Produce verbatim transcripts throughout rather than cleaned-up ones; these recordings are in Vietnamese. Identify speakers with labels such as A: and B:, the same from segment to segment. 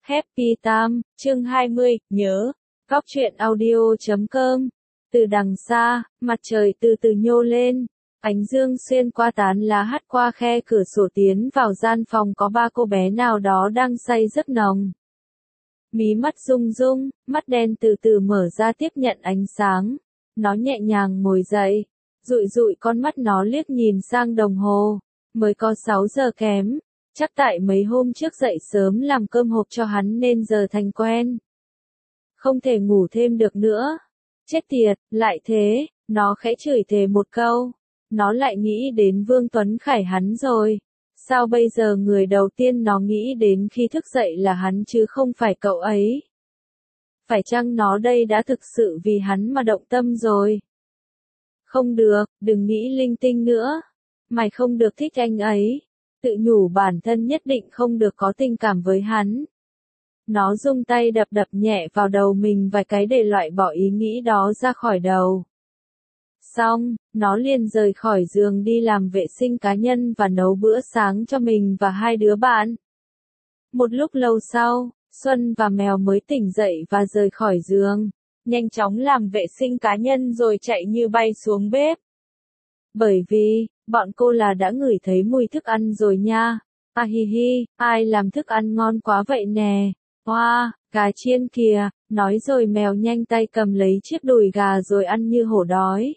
A: Happy Time, chương hai mươi, nhớ, Góc truyện audio chấm com. Từ đằng xa, mặt trời từ từ nhô lên, ánh dương xuyên qua tán lá hắt qua khe cửa sổ tiến vào gian phòng có ba cô bé nào đó đang say giấc nồng. Mí mắt rung rung, mắt đen từ từ mở ra tiếp nhận ánh sáng. Nó nhẹ nhàng ngồi dậy, dụi dụi con mắt nó liếc nhìn sang đồng hồ, mới có sáu giờ kém. Chắc tại mấy hôm trước dậy sớm làm cơm hộp cho hắn nên giờ thành quen. Không thể ngủ thêm được nữa. Chết tiệt, lại thế, nó khẽ chửi thề một câu. Nó lại nghĩ đến Vương Tuấn Khải hắn rồi. Sao bây giờ người đầu tiên nó nghĩ đến khi thức dậy là hắn chứ không phải cậu ấy? Phải chăng nó đây đã thực sự vì hắn mà động tâm rồi? Không được, đừng nghĩ linh tinh nữa. Mày không được thích anh ấy. Tự nhủ bản thân nhất định không được có tình cảm với hắn. Nó dùng tay đập đập nhẹ vào đầu mình vài cái để loại bỏ ý nghĩ đó ra khỏi đầu. Xong, nó liền rời khỏi giường đi làm vệ sinh cá nhân và nấu bữa sáng cho mình và hai đứa bạn. Một lúc lâu sau, Xuân và Mèo mới tỉnh dậy và rời khỏi giường, nhanh chóng làm vệ sinh cá nhân rồi chạy như bay xuống bếp. Bởi vì, bọn cô là đã ngửi thấy mùi thức ăn rồi nha. À hi hi, ai làm thức ăn ngon quá vậy nè. Wow, gà chiên kìa, nói rồi Mèo nhanh tay cầm lấy chiếc đùi gà rồi ăn như hổ đói.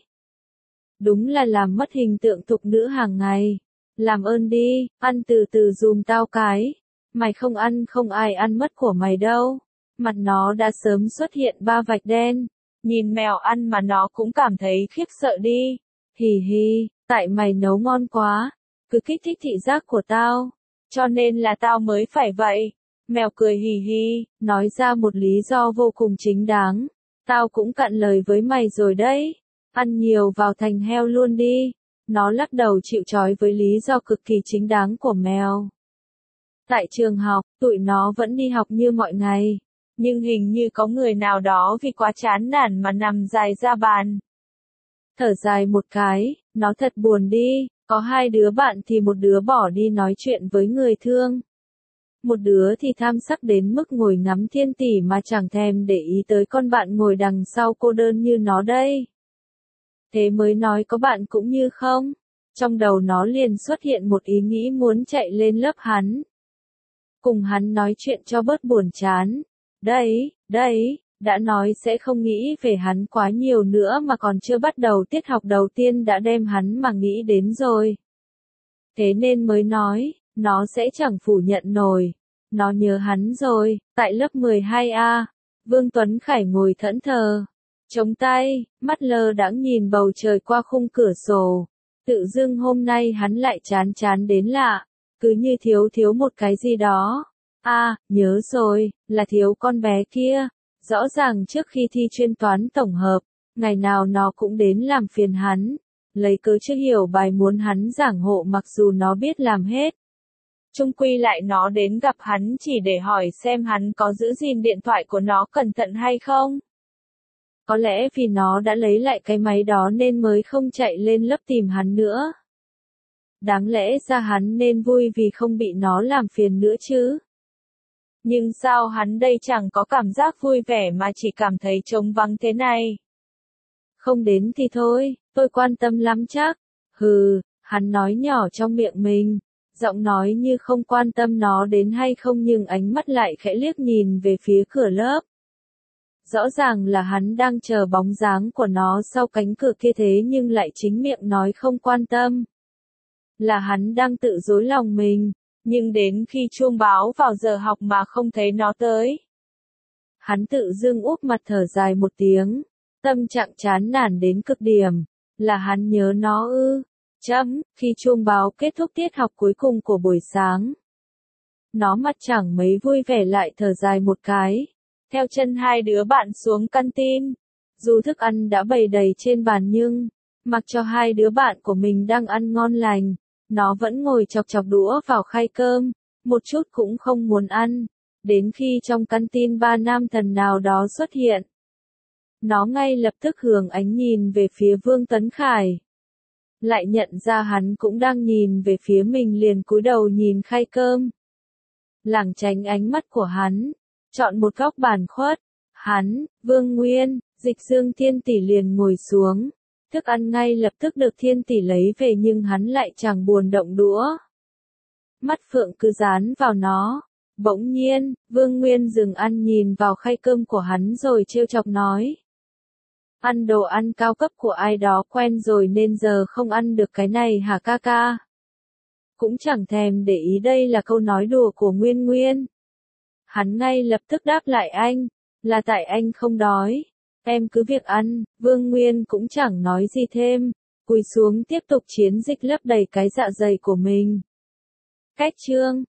A: Đúng là làm mất hình tượng thục nữ hàng ngày. Làm ơn đi, ăn từ từ dùm tao cái. Mày không ăn không ai ăn mất của mày đâu. Mặt nó đã sớm xuất hiện ba vạch đen. Nhìn Mèo ăn mà nó cũng cảm thấy khiếp sợ đi. Hì hì, tại mày nấu ngon quá, cứ kích thích thị giác của tao, cho nên là tao mới phải vậy. Mèo cười hì hì, nói ra một lý do vô cùng chính đáng. Tao cũng cạn lời với mày rồi đấy, ăn nhiều vào thành heo luôn đi. Nó lắc đầu chịu trói với lý do cực kỳ chính đáng của Mèo. Tại trường học, tụi nó vẫn đi học như mọi ngày, nhưng hình như có người nào đó vì quá chán nản mà nằm dài ra bàn. Thở dài một cái, nó thật buồn đi, có hai đứa bạn thì một đứa bỏ đi nói chuyện với người thương. Một đứa thì tham sắc đến mức ngồi ngắm thiên tỷ mà chẳng thèm để ý tới con bạn ngồi đằng sau cô đơn như nó đây. Thế mới nói có bạn cũng như không. Trong đầu nó liền xuất hiện một ý nghĩ muốn chạy lên lớp hắn. Cùng hắn nói chuyện cho bớt buồn chán. Đấy, đấy. Đã nói sẽ không nghĩ về hắn quá nhiều nữa mà còn chưa bắt đầu tiết học đầu tiên đã đem hắn mà nghĩ đến rồi. Thế nên mới nói, nó sẽ chẳng phủ nhận nổi. Nó nhớ hắn rồi, tại lớp mười hai A, Vương Tuấn Khải ngồi thẫn thờ, chống tay, mắt lơ đãng nhìn bầu trời qua khung cửa sổ. Tự dưng hôm nay hắn lại chán chán đến lạ, cứ như thiếu thiếu một cái gì đó. À, nhớ rồi, là thiếu con bé kia. Rõ ràng trước khi thi chuyên toán tổng hợp, ngày nào nó cũng đến làm phiền hắn, lấy cớ chưa hiểu bài muốn hắn giảng hộ mặc dù nó biết làm hết. Chung quy lại nó đến gặp hắn chỉ để hỏi xem hắn có giữ gìn điện thoại của nó cẩn thận hay không. Có lẽ vì nó đã lấy lại cái máy đó nên mới không chạy lên lớp tìm hắn nữa. Đáng lẽ ra hắn nên vui vì không bị nó làm phiền nữa chứ. Nhưng sao hắn đây chẳng có cảm giác vui vẻ mà chỉ cảm thấy trống vắng thế này? Không đến thì thôi, tôi quan tâm lắm chắc. Hừ, hắn nói nhỏ trong miệng mình, giọng nói như không quan tâm nó đến hay không nhưng ánh mắt lại khẽ liếc nhìn về phía cửa lớp. Rõ ràng là hắn đang chờ bóng dáng của nó sau cánh cửa kia thế nhưng lại chính miệng nói không quan tâm. Là hắn đang tự dối lòng mình. Nhưng đến khi chuông báo vào giờ học mà không thấy nó tới. Hắn tự dưng úp mặt thở dài một tiếng. Tâm trạng chán nản đến cực điểm. Là hắn nhớ nó ư. Chấm, khi chuông báo kết thúc tiết học cuối cùng của buổi sáng. Nó mặt chẳng mấy vui vẻ lại thở dài một cái. Theo chân hai đứa bạn xuống canteen. Dù thức ăn đã bày đầy trên bàn nhưng, mặc cho hai đứa bạn của mình đang ăn ngon lành. Nó vẫn ngồi chọc chọc đũa vào khay cơm, một chút cũng không muốn ăn, đến khi trong canteen ba nam thần nào đó xuất hiện. Nó ngay lập tức hướng ánh nhìn về phía Vương Tuấn Khải. Lại nhận ra hắn cũng đang nhìn về phía mình liền cúi đầu nhìn khay cơm. lảng tránh ánh mắt của hắn, chọn một góc bàn khuất. Hắn, Vương Nguyên, Dịch Dương Thiên Tỷ liền ngồi xuống. Thức ăn ngay lập tức được Thiên Tỷ lấy về nhưng hắn lại chẳng buồn động đũa. Mắt Phượng cứ dán vào nó. Bỗng nhiên, Vương Nguyên dừng ăn nhìn vào khay cơm của hắn rồi trêu chọc nói. Ăn đồ ăn cao cấp của ai đó quen rồi nên giờ không ăn được cái này hả ca ca? Cũng chẳng thèm để ý đây là câu nói đùa của Nguyên Nguyên. Hắn ngay lập tức đáp lại anh, là tại anh không đói. Em cứ việc ăn, Vương Nguyên cũng chẳng nói gì thêm, cúi xuống tiếp tục chiến dịch lấp đầy cái dạ dày của mình. Cách chương